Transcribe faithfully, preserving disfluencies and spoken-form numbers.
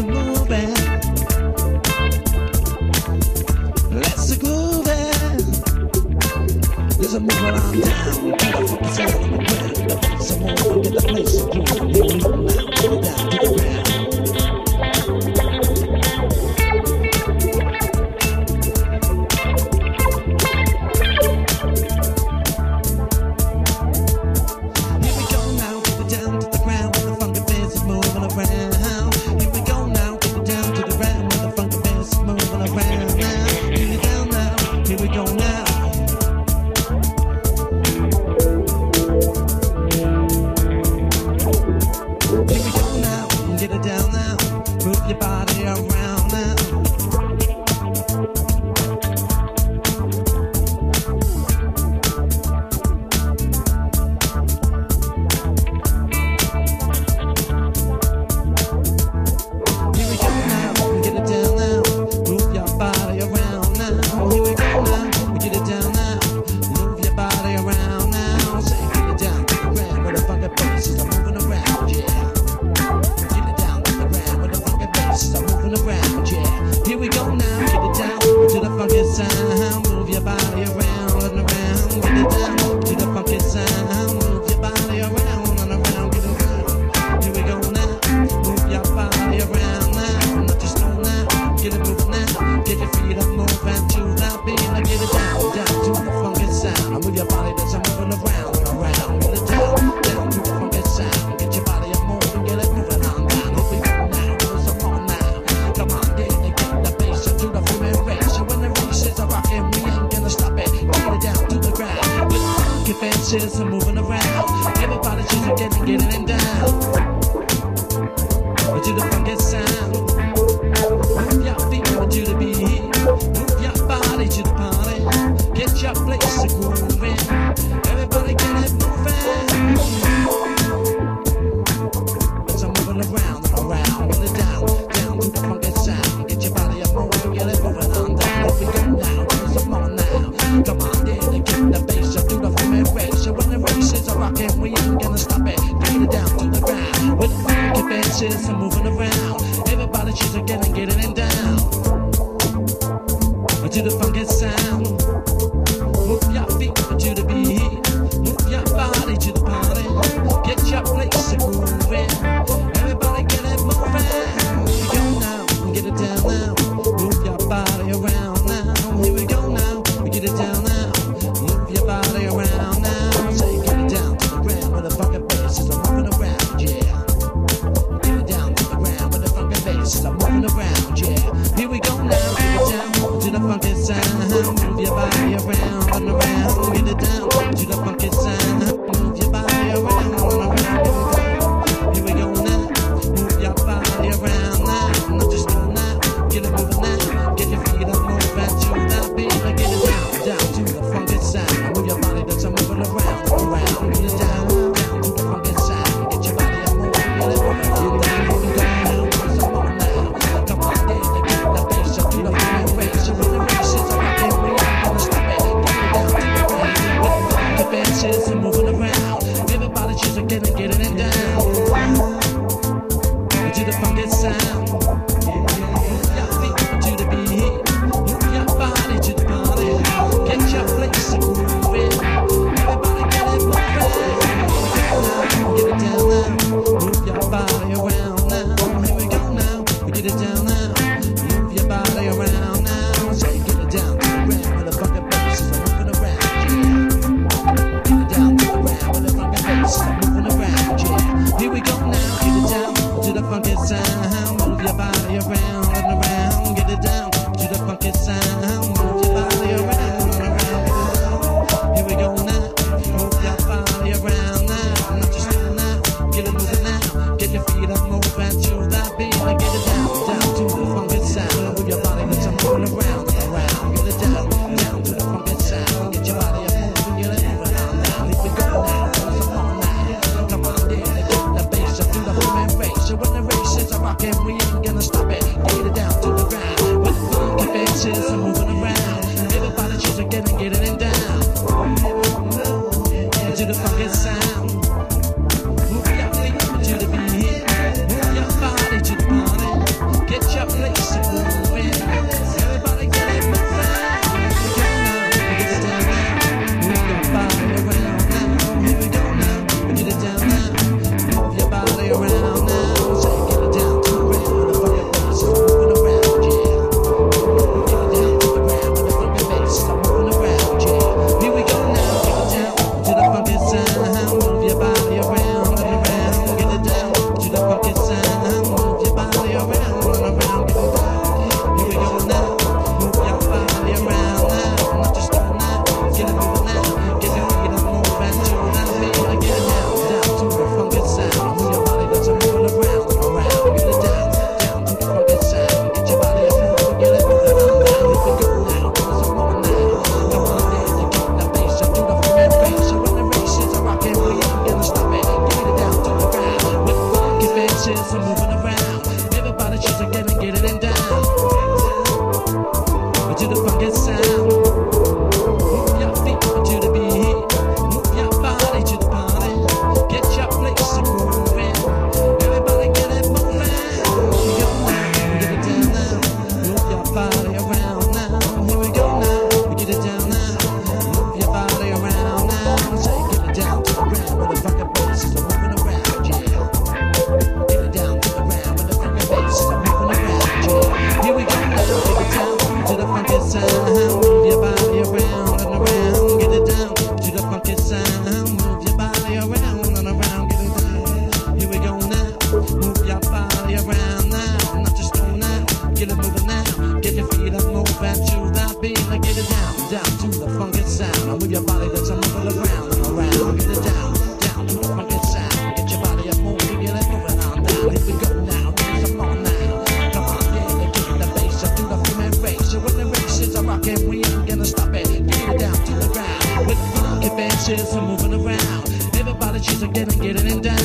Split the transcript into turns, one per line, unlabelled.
a moving. Let's a grooving. There's a moving on down. Get the funky sound on the ground. Some more, get the place to groove. Here we go now. Get it down to the ground. I'm moving around. Everybody just getting, getting it down. To the funky sound. Move your feet to the beat. Move your body to the party. Get your place to grooving. Everybody get it moving. So I'm moving around and around. Get it down, down to the funky sound. Get your body up moving, get it moving on down. If we go now, come on now. Come on, then get the bass up to the funky race. So when the races are rocking, we ain't gonna stop it. Get it down to the ground. With the funky benches, I'm moving around. Everybody just getting, getting it down. To the funky sound. Move your feet to the beat. Move your body to the party. Get your place to grooving. Everybody get it moving. Here we go now, get it down now. Move your body around now. Here we go now, get it down now. Move your body around now. Say get it down to the ground with the funky bass is moving around, yeah. Get it down to the ground with the funky bass is moving around, yeah. Here we go now, get it down to the funky sound. Move your body around and around. Get it down to the funky sound. Move your body around and around. Here we go now. Move your body around now. Not just do now. Get it moving now. Get your feet up, move back to that beat. Get it down, down to the funky sound. Move your body that's moving around, around. Get it down, down to the funky sound. Get your body up, moving, get it moving on down. Here we go now. Some more now. Come on, then get the bass up to the funky race. So when the race is rocking, we ain't gonna stop it. Get it down to the ground. With the funky benches and moving around. Everybody just getting, getting it down. To the funky sound. Move your feet to the beat. Move your body to the party. Get your place to grooving. Everybody get it moving. Get it down now. Move your body around now. Here we go now. Get it down now. Move your body around now. Say get it down to the ground with the funky bass is moving around, yeah. Get it down to the ground with the funky bass is moving around, yeah. Here we go now. Get it down to the funky sound. Move your body around and around. Get it down to the funky sound. Move your body around and around. Here we go now. Move your body around now. Not just do now. Get it moving now. Get your feet up, move back to that beat. Get it down, down to the funky sound. Move your body that's moving around and around. Get it down, down to the funky sound. Get your body up, moving, get it moving on down. Here we go now. Come on now. Come on, then get the bass up to the human race. So when the race is rocking, we ain't gonna stop it. Get it down to the ground. With the funky benches are moving around. Everybody just getting, getting it down. To the funky sound. Move your feet to the beat. Move your body to the party. she's a getting, getting it down.